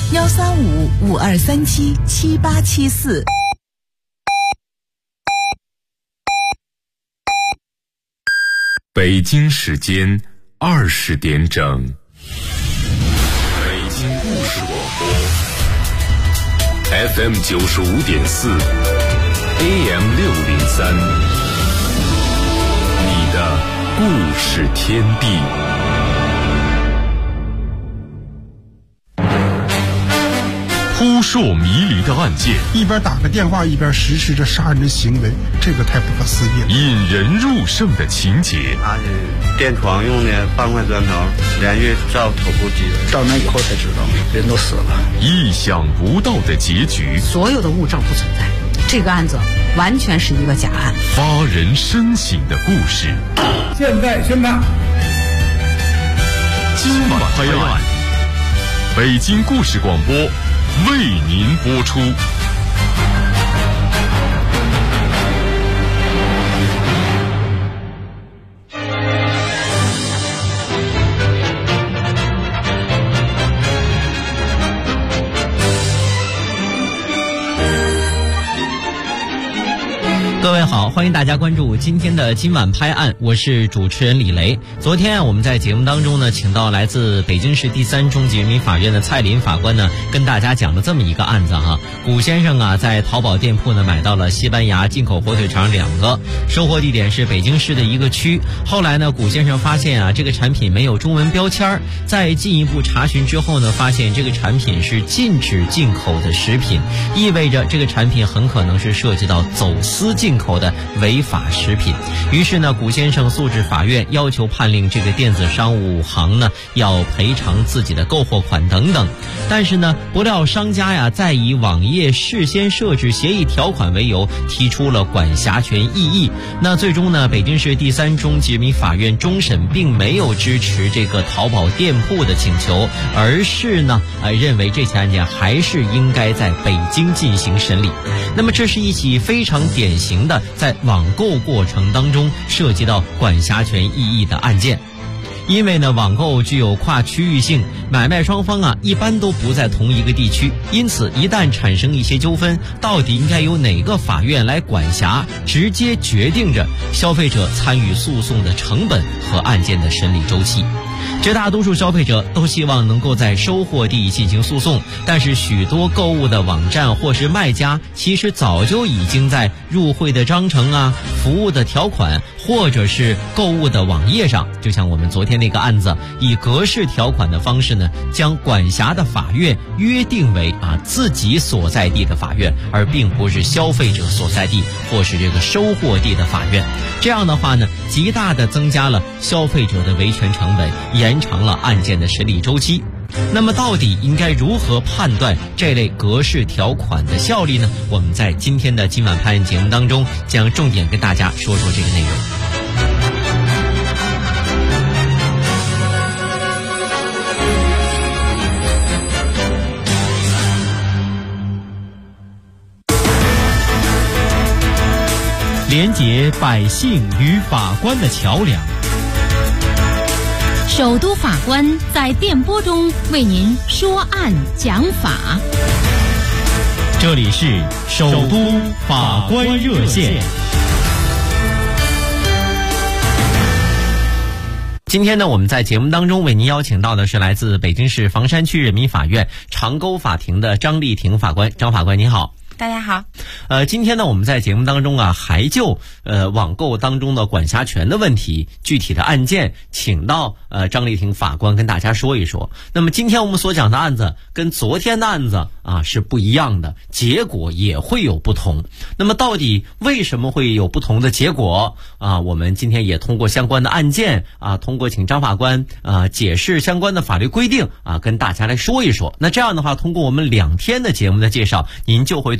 135-5237-7874。 北京时间20点整，北京故事广播 FM 95.4 AM 603，你的故事天地。扑朔迷离的案件， 一边打个电话一边实施着杀人的行为，这个太不可思议了。 引人入胜的情节， 他是电窗用的半块砖头连续照头部击人， 到那以后才知道人都死了。 意想不到的结局， 所有的物证不存在，这个案子完全是一个假案。 发人深省的故事， 现在宣判， 今晚拍案，北京故事广播为您播出。 各位好，欢迎大家关注今天的今晚拍案，我是主持人李雷。昨天我们在节目当中呢，请到来自北京市第3中级人民法院的蔡林法官呢，跟大家讲了这么一个案子哈。古先生啊，在淘宝店铺呢买到了西班牙进口火腿肠2个，收货地点是北京市的一个区。后来呢，古先生发现啊，这个产品没有中文标签，在进一步查询之后呢，发现这个产品是禁止进口的食品，意味着这个产品很可能是涉及到走私进口的违法食品。于是呢，古先生诉至法院，要求判令这个电子商务行呢要赔偿自己的购货款等等。但是呢，不料商家呀在以网页事先设置协议条款为由，提出了管辖权异议。那最终呢，北京市第3中级人民法院终审并没有支持这个淘宝店铺的请求，而是呢认为这起案件还是应该在北京进行审理。那么这是一起非常典型的在网购过程当中涉及到管辖权异议的案件。因为呢，网购具有跨区域性，买卖双方啊一般都不在同一个地区，因此一旦产生一些纠纷，到底应该由哪个法院来管辖，直接决定着消费者参与诉讼的成本和案件的审理周期。绝大多数消费者都希望能够在收货地进行诉讼，但是许多购物的网站或是卖家其实早就已经在入会的章程啊、服务的条款或者是购物的网页上，就像我们昨天那个案子，以格式条款的方式呢，将管辖的法院约定为自己所在地的法院，而并不是消费者所在地或是这个收货地的法院。这样的话呢，极大的增加了消费者的维权成本，延长了案件的审理周期。那么到底应该如何判断这类格式条款的效力呢？我们在今天的今晚拍案节目当中将重点跟大家说说这个内容。连结百姓与法官的桥梁， 首都法官在电波中为您说案讲法。 这里是首都法官热线。今天呢，我们在节目当中为您邀请到的是来自北京市房山区人民法院长沟法庭的张丽婷法官。张法官您好。 大家好。 今天呢，我们在节目当中还就网购当中的管辖权的问题，具体的案件，请到张丽婷法官跟大家说一说。那么今天我们所讲的案子跟昨天的案子是不一样的，结果也会有不同。那么到底为什么会有不同的结果我们今天也通过相关的案件通过请张法官解释相关的法律规定跟大家来说一说。那这样的话，通过我们2天的节目的介绍，您就会对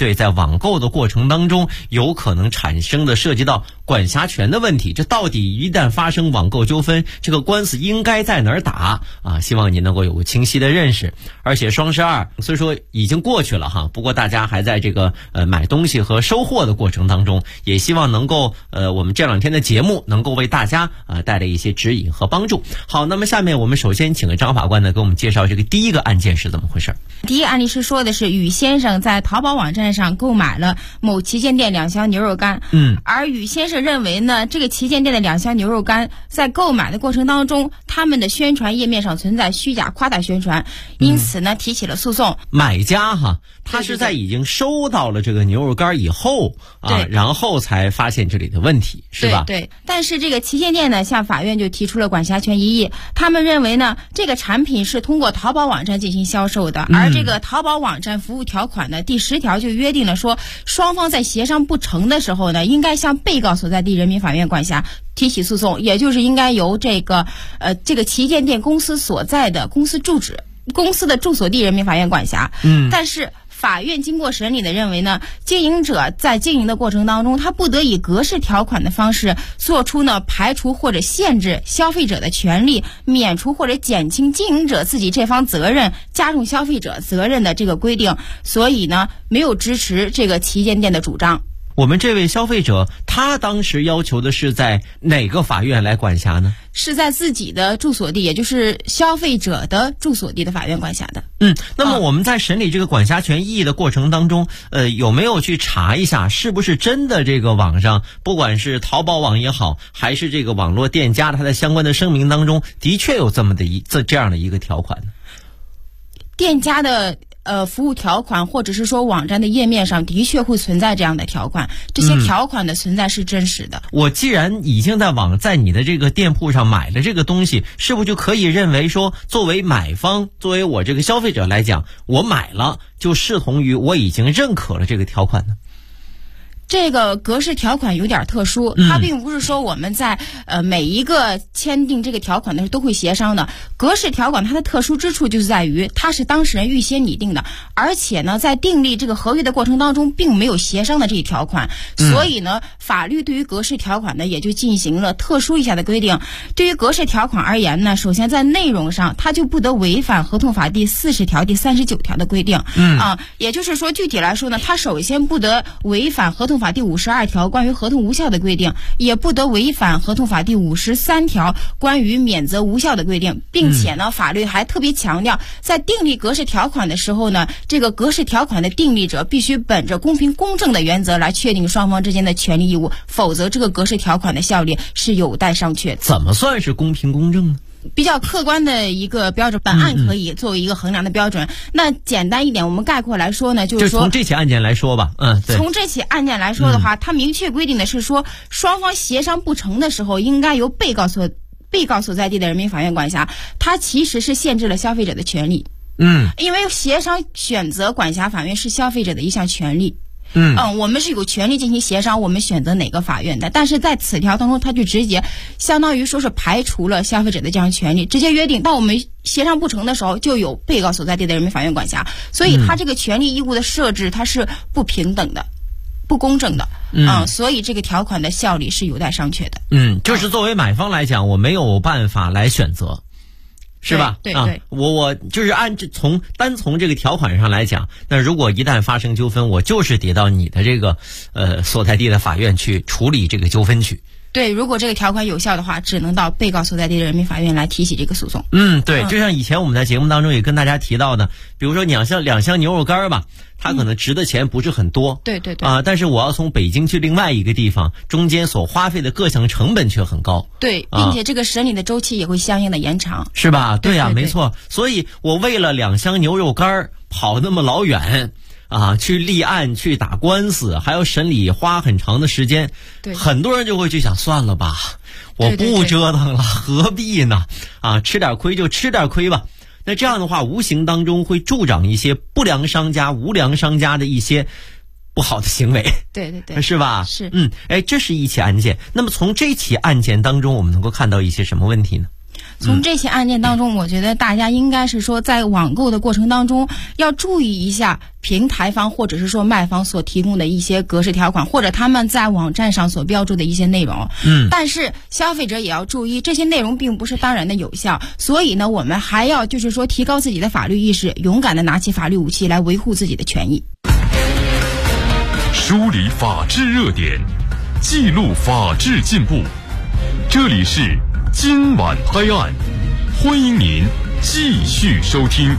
对在网购的过程当中有可能产生的涉及到管辖权的问题，这到底一旦发生网购纠纷，这个官司应该在哪儿打啊？希望您能够有个清晰的认识。而且双12虽说已经过去了哈，不过大家还在这个买东西和收货的过程当中，也希望能够我们这2天的节目能够为大家带来一些指引和帮助。好，那么下面我们首先请张法官呢给我们介绍这个第一个案件是怎么回事。 第一个案例是说的是宇先生在淘宝网站上购买了某旗舰店2箱牛肉干，而宇先生认为呢，这个旗舰店的2箱牛肉干在购买的过程当中，他们的宣传页面上存在虚假夸大宣传，因此呢提起了诉讼。 买家哈，他是在已经收到了这个牛肉干以后然后才发现这里的问题，是吧？ 对。但是这个旗舰店呢向法院就提出了管辖权异议，他们认为呢这个产品是通过淘宝网站进行销售的，而这个淘宝网站服务条款的第10条就约定了说，双方在协商不成的时候呢，应该向被告所在地人民法院管辖提起诉讼，也就是应该由这个旗舰店公司所在的公司的住所地人民法院管辖。但是法院经过审理的认为呢，经营者在经营的过程当中，他不得以格式条款的方式做出呢排除或者限制消费者的权利，免除或者减轻经营者自己这方责任，加重消费者责任的这个规定，所以呢没有支持这个旗舰店的主张。 我们这位消费者他当时要求的是在哪个法院来管辖呢？ 是在自己的住所地，也就是消费者的住所地的法院管辖的。 那么我们在审理这个管辖权异议的过程当中，有没有去查一下是不是真的这个网上，不管是淘宝网也好，还是这个网络店家他在相关的声明当中的确有这样的一个条款呢？ 店家的服务条款或者是说网站的页面上的确会存在这样的条款，这些条款的存在是真实的。 我既然已经在你的这个店铺上买了这个东西，是不是就可以认为说，作为买方，作为我这个消费者来讲，我买了就视同于我已经认可了这个条款呢？ 这个格式条款有点特殊，它并不是说我们在每一个签订这个条款的时候都会协商的。格式条款它的特殊之处就是在于它是当事人预先拟定的，而且呢在订立这个合约的过程当中并没有协商的这一条款，所以呢法律对于格式条款呢也就进行了特殊一下的规定。对于格式条款而言呢，首先在内容上它就不得违反合同法第40条第39条的规定。也就是说具体来说呢，它首先不得违反合同法第52条关于合同无效的规定，也不得违反合同法第53条关于免责无效的规定，并且呢法律还特别强调，在订立格式条款的时候呢，这个格式条款的订立者必须本着公平公正的原则来确定双方之间的权利义务，否则这个格式条款的效力是有待商榷。 怎么算是公平公正呢？ 比较客观的一个标准，本案可以作为一个衡量的标准。那简单一点，我们概括来说呢，就是说， 从这起案件来说吧，对， 从这起案件来说的话，它明确规定的是说，双方协商不成的时候，应该由被告所在地的人民法院管辖。它其实是限制了消费者的权利。因为协商选择管辖法院是消费者的一项权利。我们是有权利进行协商，我们选择哪个法院的，但是在此条当中，它就直接相当于说是排除了消费者的这样权利，直接约定到我们协商不成的时候，就有被告所在地的人民法院管辖。所以它这个权利义务的设置，它是不平等的，不公正的。所以这个条款的效力是有待商榷的。 就是作为买方来讲，我没有办法来选择。是吧？ 对， 我就是单从这个条款上来讲，那如果一旦发生纠纷，我就是得到你的这个所在地的法院去处理这个纠纷去。 对，如果这个条款有效的话，只能到被告所在地的人民法院来提起这个诉讼。 对，就像以前我们在节目当中也跟大家提到的，比如说2箱牛肉干吧，它可能值的钱不是很多， 对但是我要从北京去另外一个地方，中间所花费的各项成本却很高， 对，并且这个审理的周期也会相应的延长， 是吧？对呀，没错。所以我为了2箱牛肉干跑那么老远去立案去打官司，还要审理，花很长的时间。 对， 很多人就会去想，算了吧，我不折腾了，何必呢？吃点亏就吃点亏吧。那这样的话，无形当中会助长一些不良商家、无良商家的一些不好的行为。 对， 是吧？ 是。 这是一起案件。那么从这起案件当中，我们能够看到一些什么问题呢？ 从这些案件当中，我觉得大家应该是说，在网购的过程当中，要注意一下平台方或者是说卖方所提供的一些格式条款，或者他们在网站上所标注的一些内容。但是消费者也要注意，这些内容并不是当然的有效，所以呢，我们还要就是说提高自己的法律意识，勇敢的拿起法律武器来维护自己的权益。 梳理法治热点，记录法治进步。这里是今晚拍案，欢迎您继续收听。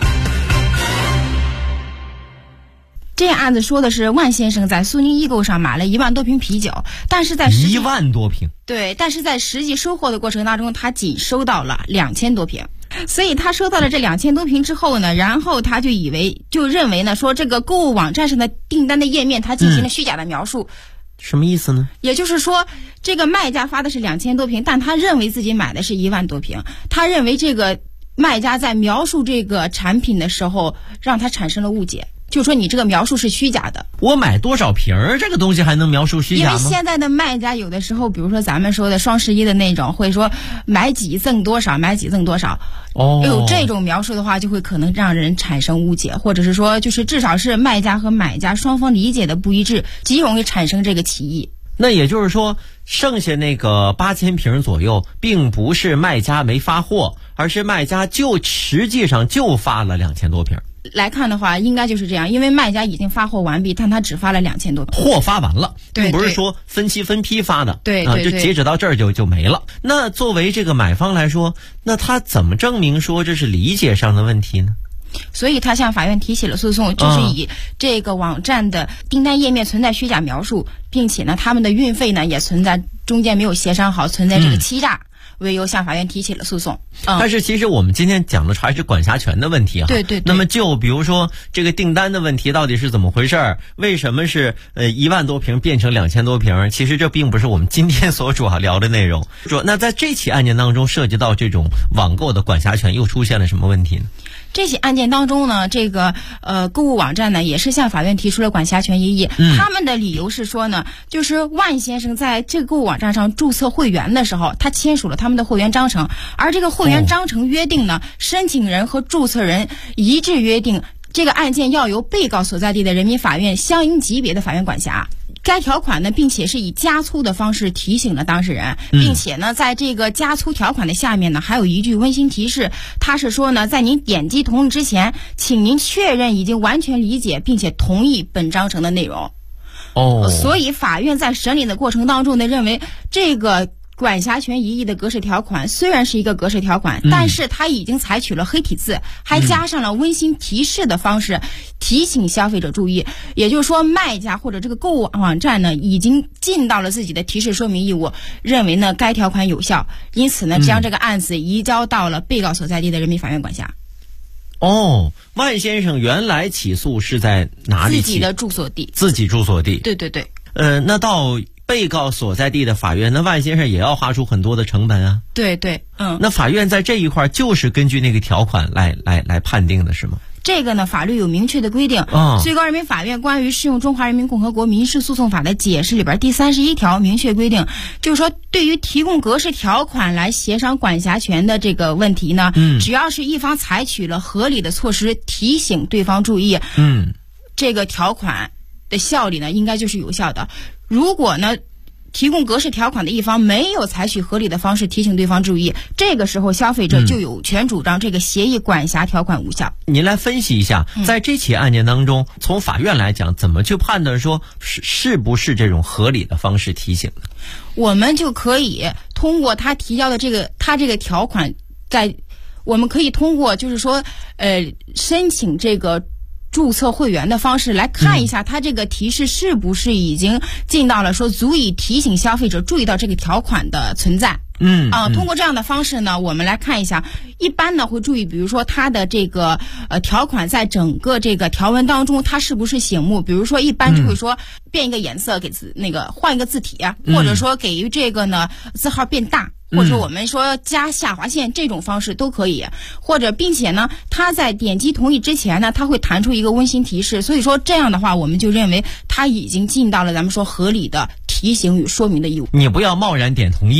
这案子说的是万先生在苏宁易购上买了1万多瓶啤酒，但是在 1万多瓶， 对，但是在实际收货的过程当中，他仅收到了2000多瓶。所以他收到了这2000多瓶之后呢，然后他就认为呢，说这个购物网站上的订单的页面他进行了虚假的描述。 什么意思呢？ 也就是说，这个卖家发的是2000多瓶，但他认为自己买的是1万多瓶。他认为这个卖家在描述这个产品的时候，让他产生了误解。就说你这个描述是虚假的， 我买多少瓶儿，这个东西还能描述虚假吗？ 因为现在的卖家有的时候，比如说咱们说的双11的那种，会说买几赠多少，买几赠多少。有这种描述的话，就会可能让人产生误解，或者是说，就是至少是卖家和买家双方理解的不一致，极容易产生这个歧义。 那也就是说，剩下那个8000瓶左右，并不是卖家没发货，而是卖家实际上就发了2000多瓶。 来看的话，应该就是这样，因为卖家已经发货完毕，但他只发了2000多瓶， 货发完了，并不是说分期分批发的， 对， 就截止到这儿就没了。那作为这个买方来说，那他怎么证明说这是理解上的问题呢？ 所以他向法院提起了诉讼，就是以这个网站的订单页面存在虚假描述，并且呢，他们的运费呢也存在中间没有协商好，存在这个欺诈为由，向法院提起了诉讼。 但是其实我们今天讲的还是管辖权的问题啊。 对。 那么就比如说这个订单的问题到底是怎么回事？为什么是1万多瓶变成2000多瓶？其实这并不是我们今天所主要聊的内容。那在这起案件当中，涉及到这种网购的管辖权又出现了什么问题呢？ 这起案件当中呢，这个购物网站呢也是向法院提出了管辖权异议。他们的理由是说呢，就是万先生在这个购物网站上注册会员的时候，他签署了他们的会员章程，而这个会员章程约定呢，申请人和注册人一致约定，这个案件要由被告所在地的人民法院相应级别的法院管辖。该条款呢，并且是以加粗的方式提醒了当事人，并且呢，在这个加粗条款的下面呢，还有一句温馨提示，它是说呢，在您点击同意之前，请您确认已经完全理解并且同意本章程的内容。所以法院在审理的过程当中呢，认为这个管辖权异议的格式条款虽然是一个格式条款，但是它已经采取了黑体字，还加上了温馨提示的方式提醒消费者注意。也就是说，卖家或者这个购物网站呢，已经尽到了自己的提示说明义务，认为呢该条款有效，因此呢将这个案子移交到了被告所在地的人民法院管辖。 万先生原来起诉是在哪里起？ 自己的住所地。 自己住所地。 对。 那到被告所在地的法院，那万先生也要花出很多的成本啊。 对。 那法院在这一块就是根据那个条款来判定的是吗？ 这个呢，法律有明确的规定。最高人民法院关于适用中华人民共和国民事诉讼法的解释里边第31条明确规定，就是说对于提供格式条款来协商管辖权的这个问题呢，只要是一方采取了合理的措施提醒对方注意，这个条款的效力呢应该就是有效的。如果呢提供格式条款的一方没有采取合理的方式提醒对方注意，这个时候消费者就有权主张这个协议管辖条款无效。 您来分析一下，在这起案件当中，从法院来讲，怎么去判断说是不是这种合理的方式提醒呢？ 我们就可以通过他提交的他这个条款，我们可以通过就是说申请这个注册会员的方式来看一下，他这个提示是不是已经尽到了说足以提醒消费者注意到这个条款的存在。通过这样的方式呢，我们来看一下，一般呢会注意，比如说它的这个条款在整个这个条文当中，它是不是醒目？比如说一般就会说变一个颜色，给换一个字体啊，或者说给予这个呢字号变大。或者我们说加下划线，这种方式都可以，或者并且呢，他在点击同意之前呢，他会弹出一个温馨提示，所以说这样的话，我们就认为他已经尽到了咱们说合理的提醒与说明的义务。 你不要贸然点同意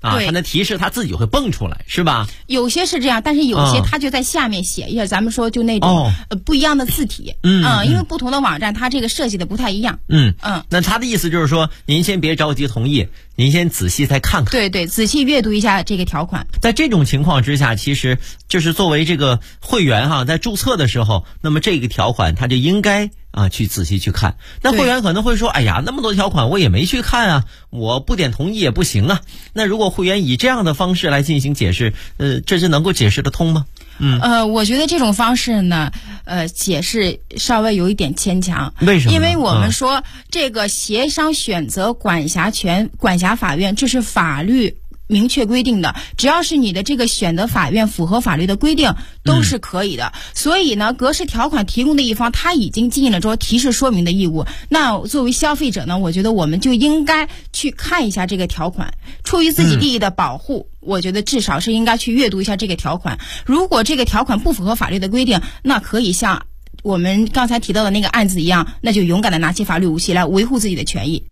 啊，它的提示它自己会蹦出来，是吧？ 有些是这样，但是有些它就在下面写一下，咱们说就那种不一样的字体，因为不同的网站它这个设计的不太一样。 那他的意思就是说，您先别着急同意，您先仔细再看看。 对，仔细阅读一下这个条款。 在这种情况之下，其实就是作为这个会员哈，在注册的时候，那么这个条款他就应该去仔细去看。那会员可能会说，哎呀，那么多条款我也没去看啊，我不点同意也不行啊。那如果会员以这样的方式来进行解释，这是能够解释得通吗？ 我觉得这种方式呢，解释稍微有一点牵强。 为什么？ 因为我们说这个协商选择管辖法院，这是法律明确规定的，只要是你的这个选择法院符合法律的规定，都是可以的。所以呢，格式条款提供的一方他已经尽了说提示说明的义务。那作为消费者呢，我觉得我们就应该去看一下这个条款，出于自己利益的保护。我觉得至少是应该去阅读一下这个条款。如果这个条款不符合法律的规定，那可以像我们刚才提到的那个案子一样，那就勇敢的拿起法律武器来维护自己的权益。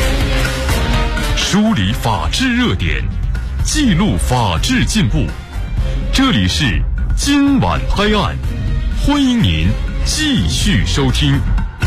梳理法治热点，记录法治进步。这里是今晚拍案，欢迎您继续收听。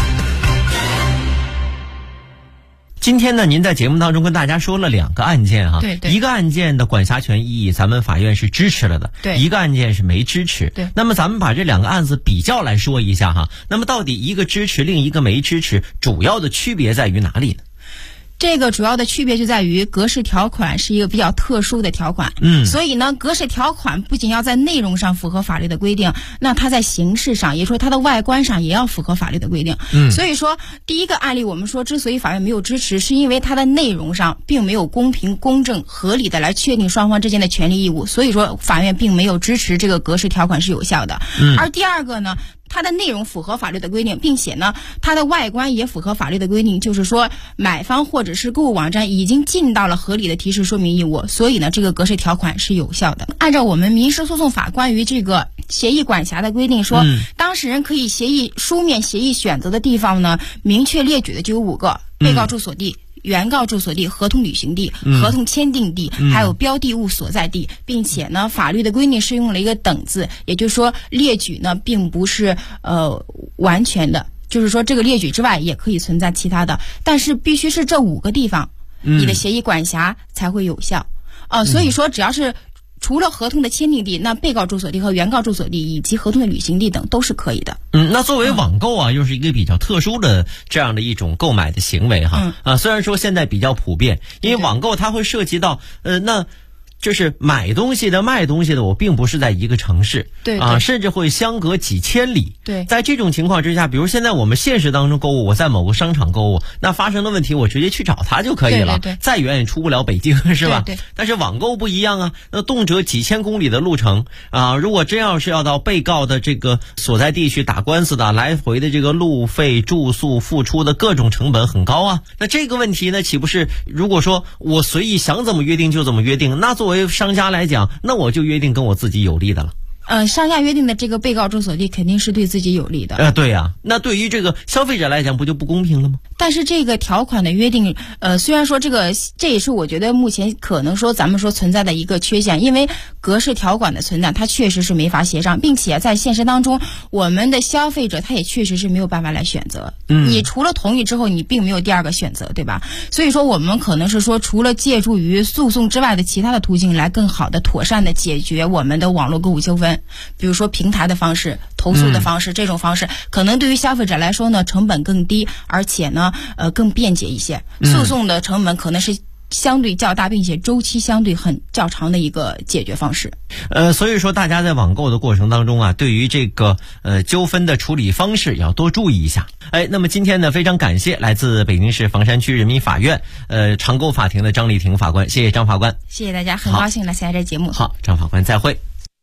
今天呢，您在节目当中跟大家说了2个案件哈， 对， 一个案件的管辖权异议，咱们法院是支持了的， 对， 一个案件是没支持， 对。 那么咱们把这2个案子比较来说一下哈，那么到底一个支持，另一个没支持，主要的区别在于哪里呢？ 这个主要的区别就在于格式条款是一个比较特殊的条款，所以呢，格式条款不仅要在内容上符合法律的规定，那它在形式上，也说它的外观上也要符合法律的规定。所以说第一个案例我们说之所以法院没有支持，是因为它的内容上并没有公平、公正、合理的来确定双方之间的权利义务，所以说法院并没有支持这个格式条款是有效的。而第二个呢，它的内容符合法律的规定，并且呢，它的外观也符合法律的规定，就是说买方或者是购物网站已经尽到了合理的提示说明义务，所以呢，这个格式条款是有效的。按照我们民事诉讼法关于这个协议管辖的规定说，当事人可以书面协议选择的地方呢，明确列举的就有5个：被告住所地、原告住所地、合同履行地、合同签订地，还有标的物所在地，并且呢，法律的规定是用了一个等字，也就是说列举呢并不是完全的，就是说这个列举之外也可以存在其他的，但是必须是这5个地方，你的协议管辖才会有效。所以说只要是除了合同的签订地，那被告住所地和原告住所地以及合同的履行地等都是可以的。 那作为网购啊，又是一个比较特殊的这样的一种购买的行为哈。虽然说现在比较普遍，因为网购它会涉及到那就是买东西的、卖东西的，我并不是在一个城市， 对甚至会相隔几千里。 对， 在这种情况之下，比如现在我们现实当中购物，我在某个商场购物，那发生的问题我直接去找他就可以了， 对， 再远也出不了北京，是吧？ 对。 但是网购不一样啊，那动辄几千公里的路程啊，如果真要是要到被告的这个所在地去打官司的，来回的这个路费、住宿、付出的各种成本很高啊。那这个问题呢，岂不是如果说我随意想怎么约定就怎么约定，那作为商家来讲，那我就约定跟我自己有利的了。 商家约定的这个被告住所地肯定是对自己有利的。 对呀，那对于这个消费者来讲，不就不公平了吗？ 但是这个条款的约定，虽然说这也是我觉得目前可能说咱们说存在的一个缺陷，因为格式条款的存在，它确实是没法协商，并且在现实当中，我们的消费者他也确实是没有办法来选择。你除了同意之后，你并没有第二个选择，对吧？所以说我们可能是说，除了借助于诉讼之外的其他的途径来更好的、妥善的解决我们的网络购物纠纷，比如说平台的方式、投诉的方式，这种方式可能对于消费者来说呢，成本更低，而且呢，更便捷一些。诉讼的成本可能是相对较大，并且周期相对很较长的一个解决方式。 所以说大家在网购的过程当中啊，对于这个纠纷的处理方式也要多注意一下。那么今天呢，非常感谢来自北京市房山区人民法院常购法庭的张丽婷法官，谢谢张法官。 谢谢大家，很高兴来参加这节目。 好，张法官再会。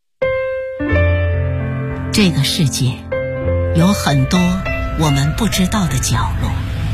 这个世界有很多我们不知道的角落，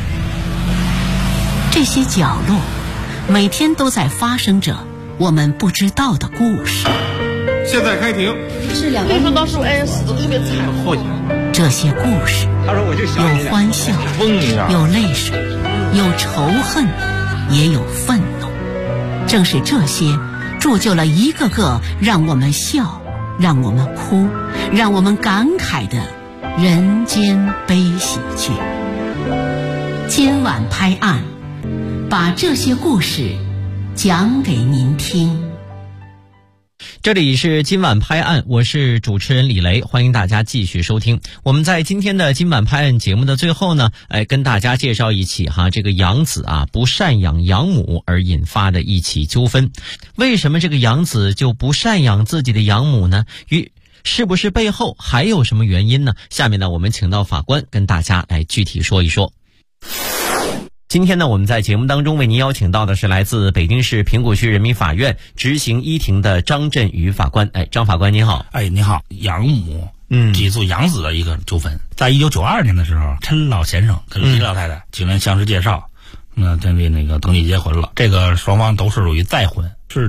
这些角落每天都在发生着我们不知道的故事。 现在开庭。 是2个人当时死得特别惨。 这些故事有欢笑，有泪水，有仇恨，也有愤怒。 正是这些铸就了一个个让我们笑、让我们哭、让我们感慨的人间悲喜剧。今晚拍案，把这些故事讲给您听。 这里是今晚拍案，我是主持人李雷，欢迎大家继续收听。我们在今天的今晚拍案节目的最后呢，跟大家介绍一起这个养子不赡养养母而引发的一起纠纷。为什么这个养子就不赡养自己的养母呢？是不是背后还有什么原因呢？下面呢，我们请到法官跟大家来具体说一说。今天呢，我们在节目当中为您邀请到的是来自北京市平谷区人民法院执行一庭的张振宇法官。张法官您好。 你好。养母起诉养子的一个纠纷，在1992年的时候，陈老先生跟李老太太几人相识介绍，准备登记结婚了。这个双方都是属于再婚，是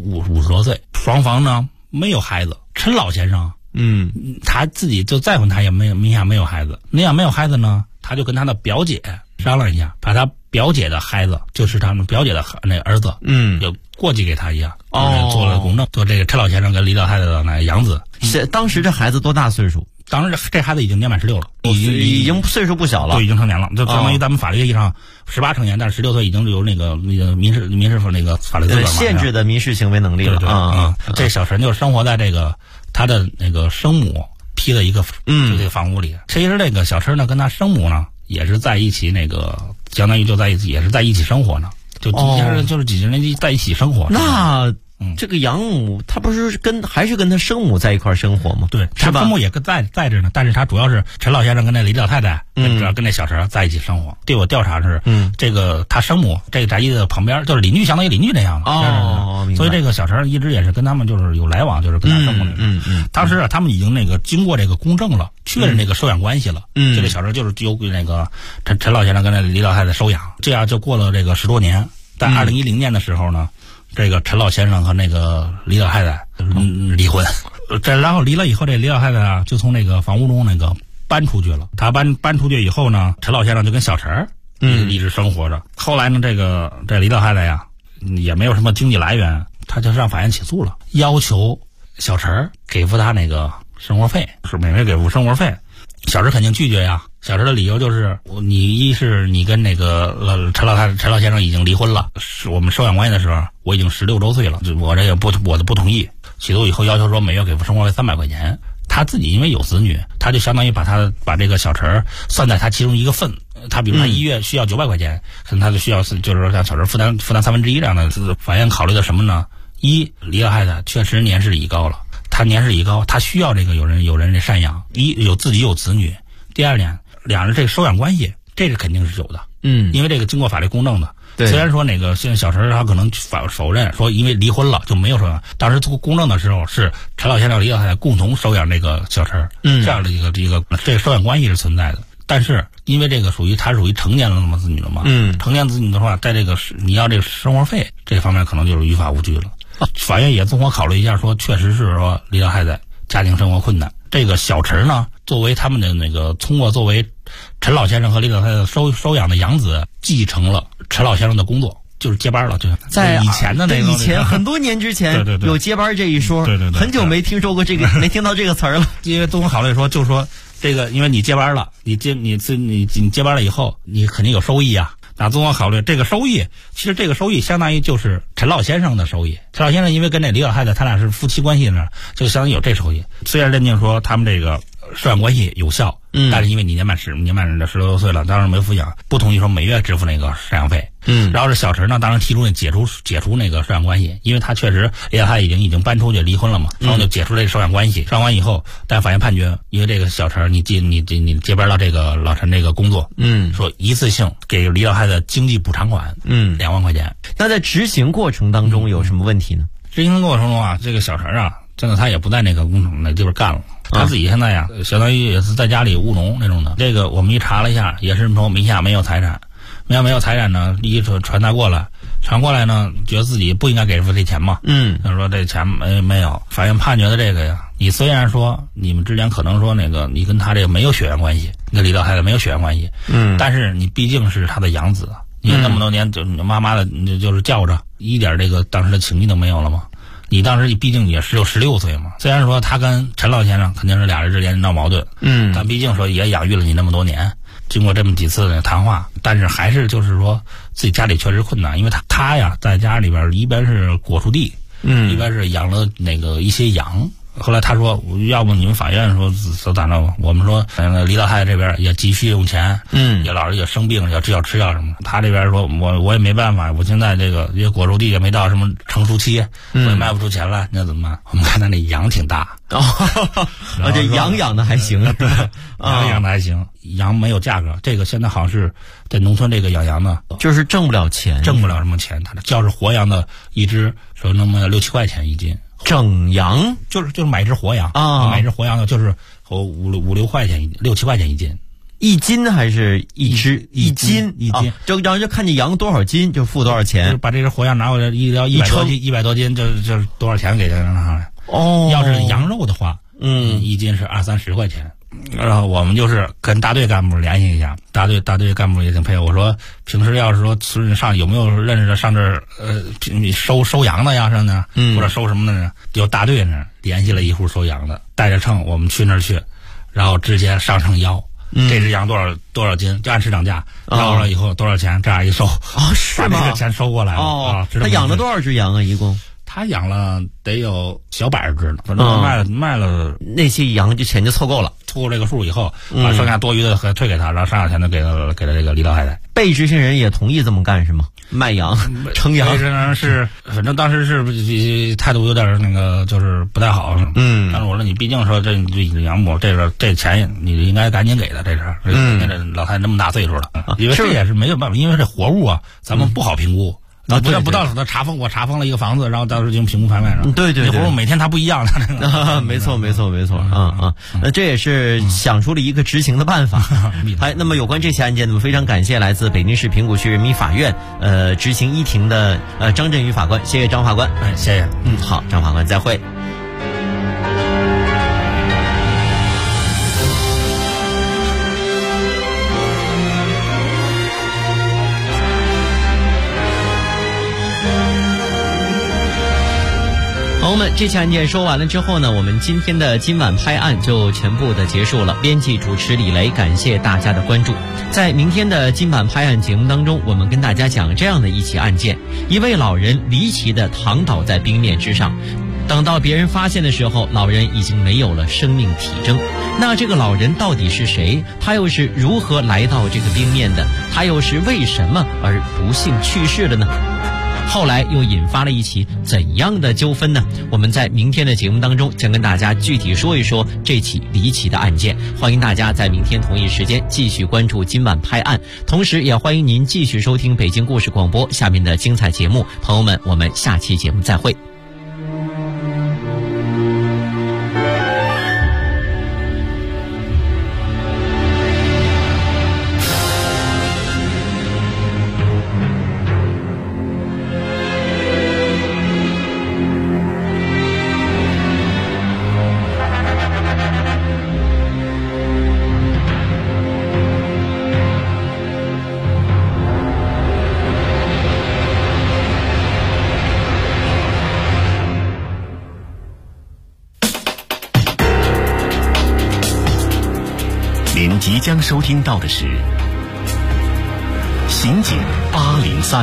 50多岁，双方呢没有孩子。陈老先生他自己就再婚，他也名下没有孩子。那样没有孩子呢，他就跟他的表姐商量一下，把他表姐的孩子，就是他们表姐的儿子，就过继给他一样，做了公证，做这个陈老先生跟李老太太的养子。 当时这孩子多大岁数？ 当时这孩子已经年满16了， 已经岁数不小了， 对，已经成年了，就相当于咱们法律意义上18成年，但是16岁已经有那个民事法律资格限制的民事行为能力了。 这小陈就生活在这个他的那个生母批的一个就这个房屋里。其实这个小陈呢跟他生母呢也是在一起相当于就在一起，也是在一起生活呢，就是几十年在一起生活。 那这个养母他不是还是跟他生母在一块生活吗？ 对，他生母也在这呢，但是他主要是陈老先生跟那李老太太跟那小陈在一起生活。对我调查是这个他生母这个宅基的旁边就是邻居，相当于邻居这样的。所以这个小陈一直也是跟他们就是有来往，就是跟他生母当时他们已经经过这个公证了，确认这个收养关系了。就这小陈就是由那个陈老先生跟那李老太太收养，这样就过了这个10多年。在2010年的时候呢，这个陈老先生和那个李老太太离婚，然后离了以后，这李老太太就从那个房屋中搬出去了。他搬出去以后呢，陈老先生就跟小陈一直生活着。后来呢，这李老太太也没有什么经济来源，他就上法院起诉了，要求小陈给付他那个生活费，是每月给付生活费。小陈肯定拒绝呀。小陈的理由就是，一是你跟那个陈老先生已经离婚了，是我们收养关系的时候我已经16周岁了，我这个我的不同意。起诉以后要求说每月给付生活费300块钱。他自己因为有子女，他就相当于把这个小陈算在他其中一个份。他比如他1月需要900块钱，可能他就需要就是说让小陈负担1/3这样的。法院考虑的什么呢？一，李老太太确实年事已高了，他年事已高，他需要这个有人赡养。自己有子女。第二点，两人这个收养关系，这是肯定是有的。因为这个经过法律公证的。虽然说现在小陈他可能否认说因为离婚了就没有收养，当时做公证的时候是陈老先生、李老太太共同收养这个小陈，这样的一个这个收养关系是存在的。但是因为这个属于成年了子女了嘛，成年子女的话，在这个你要这个生活费这方面可能就是于法无据了。法院也综合考虑一下，说确实是说李老太太家庭生活困难，这个小陈呢作为他们的通过作为陈老先生和李老太太收养的养子，继承了陈老先生的工作，就是接班了。就是在以前的以前很多年之前有接班这一说，很久没听说过这个，没听到这个词儿了。 因为综合考虑说，就是说这个，因为你接班了，你接班了以后，你肯定有收益啊。那综合考虑这个收益，其实这个收益相当于就是陈老先生的收益。陈老先生因为跟那李老太太他俩是夫妻关系呢，就相当于有这收益。虽然认定说他们这个收养关系有效，但是因为你年满16多岁了，当然没抚养，不同意说每月支付那个赡养费。然后这小陈呢，当然提出解除那个收养关系，因为他确实李老太太已经搬出去离婚了嘛，然后就解除这个收养关系。收养完以后，但法院判决，因为这个小陈你接班到这个老陈这个工作，说一次性给李老太太经济补偿款，2万块钱。 那在执行过程当中有什么问题呢？ 执行过程中这个小陈现在他也不在那个工厂那地方干了，他自己现在相当于也是在家里务农那种的。这个我们一查了一下，也是说名下没有财产，没有财产呢，一传达过来，传过来呢，觉得自己不应该给付这钱嘛。他说这钱没有，法院判决的这个呀，你虽然说你们之间可能说你跟他这个没有血缘关系，跟李老太太没有血缘关系，但是你毕竟是他的养子， 你那么多年就妈妈的就是叫着，一点这个当时的情谊都没有了吗？你当时毕竟也只有16岁嘛，虽然说他跟陈老先生肯定是俩人之间闹矛盾，但毕竟说也养育了你那么多年，经过这么几次的谈话，但是还是就是说自己家里确实困难，因为他呀在家里边一边是果树地，一边是养了那个一些羊。后来他说，要不你们法院说咋着？我们说李老太太这边也急需用钱，也老是也生病，要吃药什么。他这边说我也没办法，我现在这个因为果树地也没到什么成熟期，我也卖不出钱来，那怎么办？我们看他那羊挺大， 这羊养的还行， 羊养的还行，羊没有价格，这个现在好像是在农村这个养羊的， 就是挣不了钱， 挣不了什么钱。他要是活羊的一只，说那么6-7块钱一斤。 整羊就是买一只活羊啊， 买一只活羊的就是5-6块钱6-7块钱一斤， 一斤还是一只？一斤，就然后就看见羊多少斤就付多少钱， 就把这只活羊拿回来100多斤就多少钱给他上来。要是羊肉的话，一斤是20-30块钱。然后我们就是跟大队干部联系一下，大队干部也挺配合。我说平时要是说上有没有认识的上这儿收羊的呀，上那或者收什么的呢？有大队那儿联系了一户收羊的，带着秤我们去那儿去，然后直接上秤腰，这只羊多少斤，就按市场价要了以后多少钱，这样一收， 是吗？ 把这个钱收过来了。 他养了多少只羊啊？一共？ 他养了得有小100只呢，反正卖了那些羊，这钱就凑够了。 凑够这个数以后，把剩下多余的还退给他，然后剩下钱都给了这个李老太太。 被执行人也同意这么干是吗？卖羊、称羊。 被执行人是，反正当时是态度有点那个，就是不太好。但是我说你毕竟说这养母这钱你应该赶紧给的，这是。人家这老太太那么大岁数了，因为这也是没有办法，因为这活物啊，咱们不好评估。不到手的我查封了一个房子，然后到时候进行评估拍卖上。 对， 那活物每天它不一样的。 没错。那这也是想出了一个执行的办法。那么有关这起案件，那么非常感谢来自北京市平谷区人民法院执行一庭的张振宇法官，谢谢张法官。 谢谢。 好，张法官再会。朋友们，这起案件说完了之后呢，我们今天的今晚拍案就全部的结束了。编辑主持李雷，感谢大家的关注。在明天的今晚拍案节目当中，我们跟大家讲这样的一起案件：一位老人离奇的躺倒在冰面之上，等到别人发现的时候，老人已经没有了生命体征。那这个老人到底是谁？他又是如何来到这个冰面的？他又是为什么而不幸去世的呢？后来又引发了一起怎样的纠纷呢？我们在明天的节目当中将跟大家具体说一说这起离奇的案件。欢迎大家在明天同一时间继续关注今晚拍案，同时也欢迎您继续收听北京故事广播下面的精彩节目。朋友们，我们下期节目再会。 您即将收听到的是《刑警803》。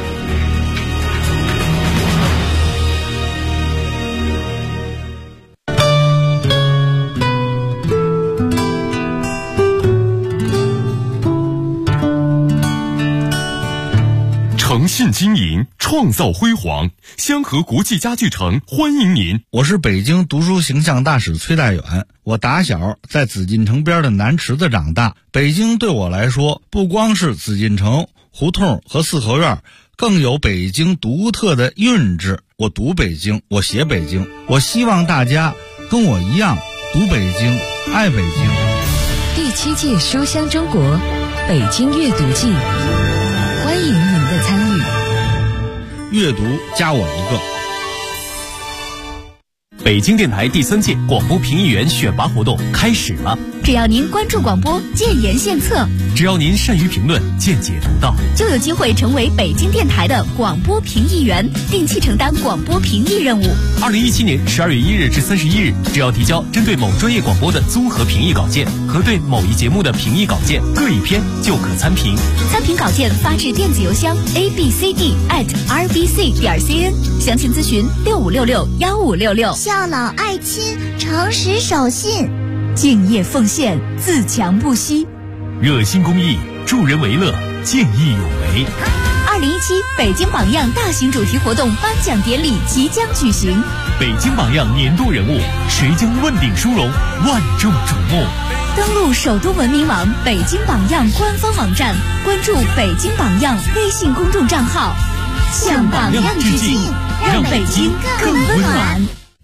诚信经营，创造辉煌。香河国际家具城欢迎您。 我是北京读书形象大使崔大远。我打小在紫禁城边的南池子长大。北京对我来说，不光是紫禁城、胡同和四合院，更有北京独特的韵致。我读北京，我写北京，我希望大家跟我一样读北京，爱北京。 第7届书香中国北京阅读季，欢迎您的参与。 阅读加我一个。 北京电台第3届广播评议员选拔活动开始了。 只要您关注广播，建言献策， 只要您善于评论，见解独到， 就有机会成为北京电台的广播评议员，定期承担广播评议任务。 2017年12月1日至31日，只要提交针对某专业广播的综合评议稿件和对某一节目的评议稿件各一篇，就可参评。 参评稿件发至电子邮箱 abcd@rbc.cn， 详情咨询65661566。 孝老爱亲，诚实守信， 敬业奉献，自强不息， 热心公益，助人为乐，见义勇为。 2017北京榜样大型主题活动颁奖典礼即将举行， 北京榜样年度人物，谁将问鼎殊荣，万众瞩目。 登录首都文明网北京榜样官方网站，关注北京榜样微信公众账号，向榜样致敬，让北京更温暖。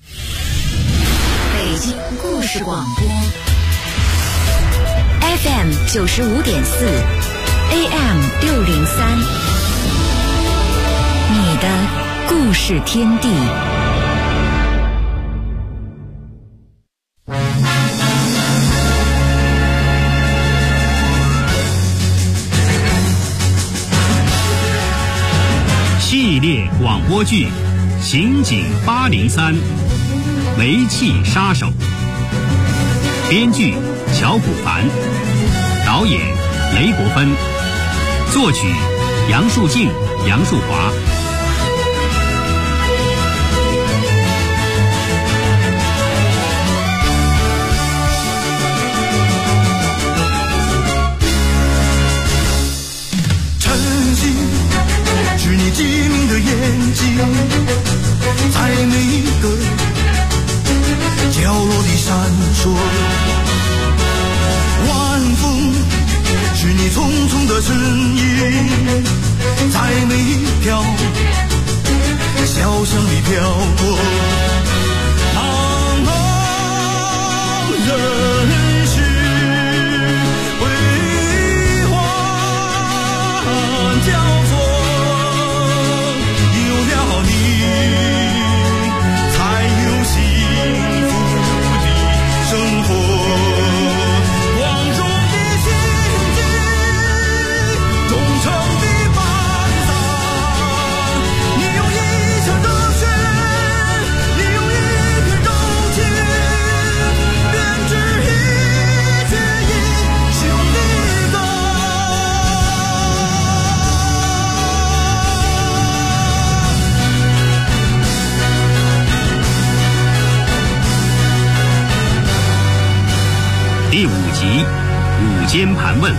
北京故事广播 FM 95.4 AM 603，你的故事天地。 系列广播剧《刑警803》，围气杀手。编剧乔普凡，导演雷国芬，作曲杨树静、杨树华。 是你机灵的眼睛，在每一个角落里闪烁。晚风是你匆匆的身影，在每一条小巷里飘过。茫茫人世辉煌交错。 第5集午间盘问。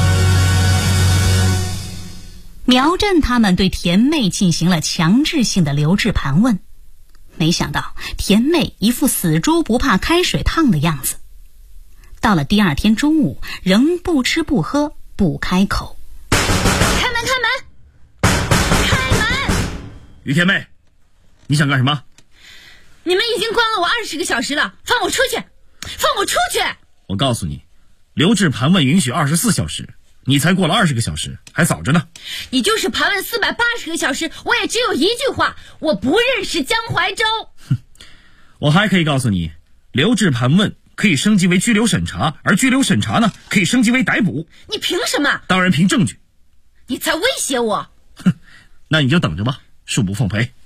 苗振他们对田妹进行了强制性的留置盘问，没想到田妹一副死猪不怕开水烫的样子，到了第2天中午仍不吃不喝不开口。 开门开门开门！ 于田妹，你想干什么？ 你们已经关了我20个小时了，放我出去，放我出去！ 我告诉你，留置盘问允许24小时，你才过了20个小时，还早着呢。 你就是盘问480个小时，我也只有一句话，我不认识江淮州。 我还可以告诉你，留置盘问可以升级为拘留审查，而拘留审查呢，可以升级为逮捕。 你凭什么？ 当然凭证据。 你在威胁我？ 那你就等着吧，恕不奉陪。